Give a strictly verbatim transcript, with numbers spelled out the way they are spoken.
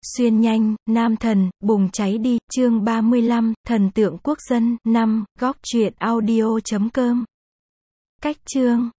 Xuyên nhanh, nam thần, bùng cháy đi, chương ba mươi lăm, thần tượng quốc dân, năm, góc truyện audio chấm com. Cách chương